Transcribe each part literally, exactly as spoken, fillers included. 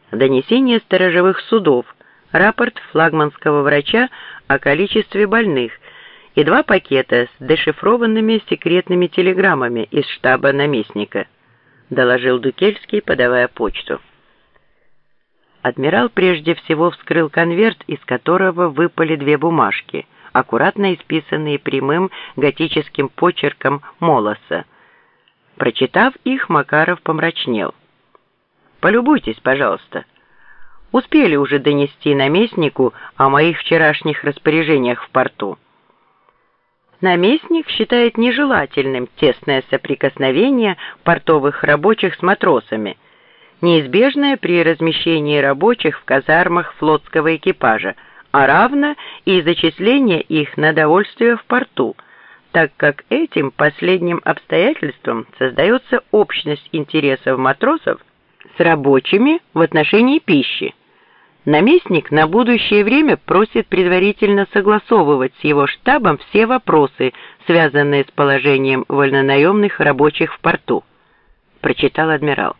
донесение сторожевых судов, рапорт флагманского врача о количестве больных и два пакета с дешифрованными секретными телеграммами из штаба наместника, доложил Дукельский, подавая почту. Адмирал прежде всего вскрыл конверт, из которого выпали две бумажки, аккуратно исписанные прямым готическим почерком Молоса. Прочитав их, Макаров помрачнел. «Полюбуйтесь, пожалуйста. Успели уже донести наместнику о моих вчерашних распоряжениях в порту. Наместник считает нежелательным тесное соприкосновение портовых рабочих с матросами, неизбежное при размещении рабочих в казармах флотского экипажа, а равно и зачисление их на довольствие в порту, так как этим последним обстоятельством создается общность интересов матросов с рабочими в отношении пищи. Наместник на будущее время просит предварительно согласовывать с его штабом все вопросы, связанные с положением вольнонаемных рабочих в порту», — прочитал адмирал.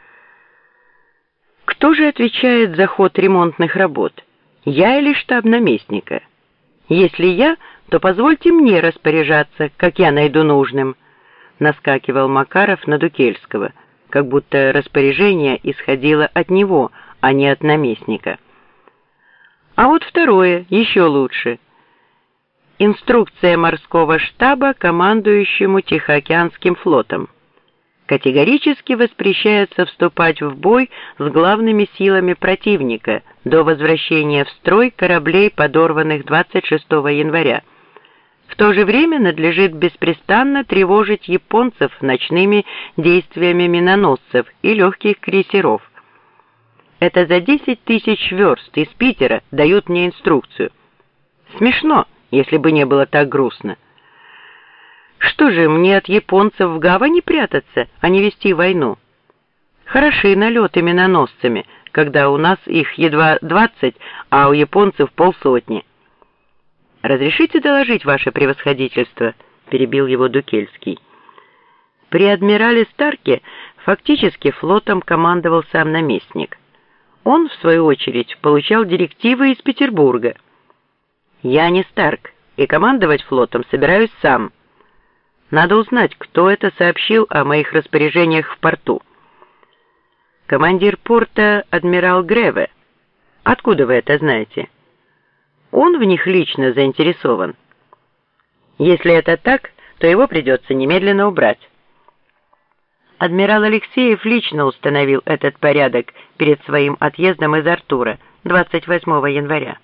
«Кто же отвечает за ход ремонтных работ? Я или штаб наместника? Если я, то позвольте мне распоряжаться, как я найду нужным», — наскакивал Макаров на Дукельского, как будто распоряжение исходило от него, а не от наместника. А вот второе, еще лучше. Инструкция морского штаба командующему Тихоокеанским флотом. Категорически воспрещается вступать в бой с главными силами противника до возвращения в строй кораблей, подорванных двадцать шестого января. В то же время надлежит беспрестанно тревожить японцев ночными действиями миноносцев и легких крейсеров. Это за десять тысяч верст из Питера дают мне инструкцию. Смешно, если бы не было так грустно. Что же, мне от японцев в гавани прятаться, а не вести войну? Хороши налеты миноносцами, когда у нас их едва двадцать, а у японцев полсотни. «Разрешите доложить ваше превосходительство?» — перебил его Дукельский. При адмирале Старке фактически флотом командовал сам наместник. Он, в свою очередь, получал директивы из Петербурга. «Я не Старк, и командовать флотом собираюсь сам. Надо узнать, кто это сообщил о моих распоряжениях в порту». «Командир порта адмирал Греве. Откуда вы это знаете?» «Он в них лично заинтересован. Если это так, то его придется немедленно убрать». Адмирал Алексеев лично установил этот порядок перед своим отъездом из Артура двадцать восьмого января.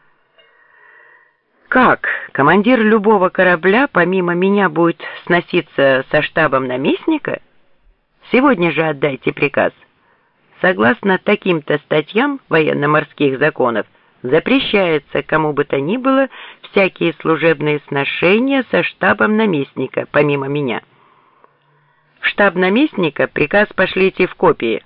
«Как? Командир любого корабля помимо меня будет сноситься со штабом наместника? Сегодня же отдайте приказ. Согласно таким-то статьям военно-морских законов, запрещается кому бы то ни было всякие служебные сношения со штабом наместника помимо меня. В штаб наместника приказ пошлите в копии.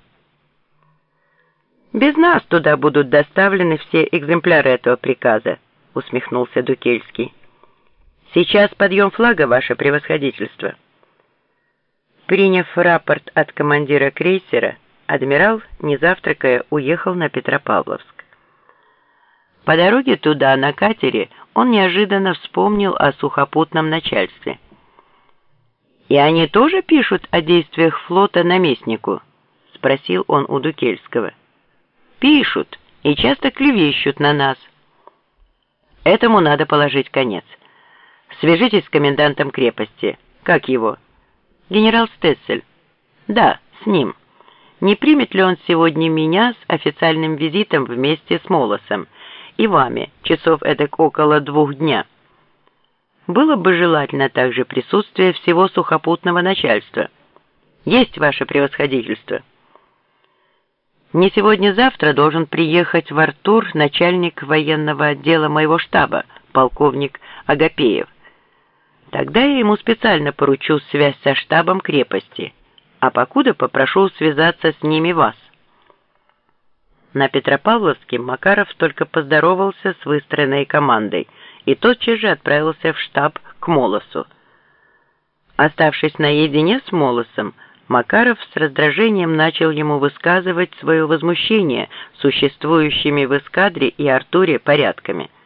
Без нас туда будут доставлены все экземпляры этого приказа», — усмехнулся Дукельский. «Сейчас подъем флага, ваше превосходительство». Приняв рапорт от командира крейсера, адмирал, не завтракая, уехал на Петропавловск. По дороге туда, на катере, он неожиданно вспомнил о сухопутном начальстве. «И они тоже пишут о действиях флота наместнику?» — спросил он у Дукельского. «Пишут и часто клевещут на нас. Этому надо положить конец. Свяжитесь с комендантом крепости. Как его?» «Генерал Стецель». «Да, с ним. Не примет ли он сегодня меня с официальным визитом вместе с Молосом и вами, часов эдак около двух дня? Было бы желательно также присутствие всего сухопутного начальства. Есть ваше превосходительство». «Не сегодня-завтра должен приехать в Артур начальник военного отдела моего штаба, полковник Агапеев. Тогда я ему специально поручу связь со штабом крепости, а покуда попрошу связаться с ними вас». На Петропавловске Макаров только поздоровался с выстроенной командой и тотчас же отправился в штаб к Молосу. Оставшись наедине с Молосом, Макаров с раздражением начал ему высказывать свое возмущение существующими в эскадре и Артуре порядками.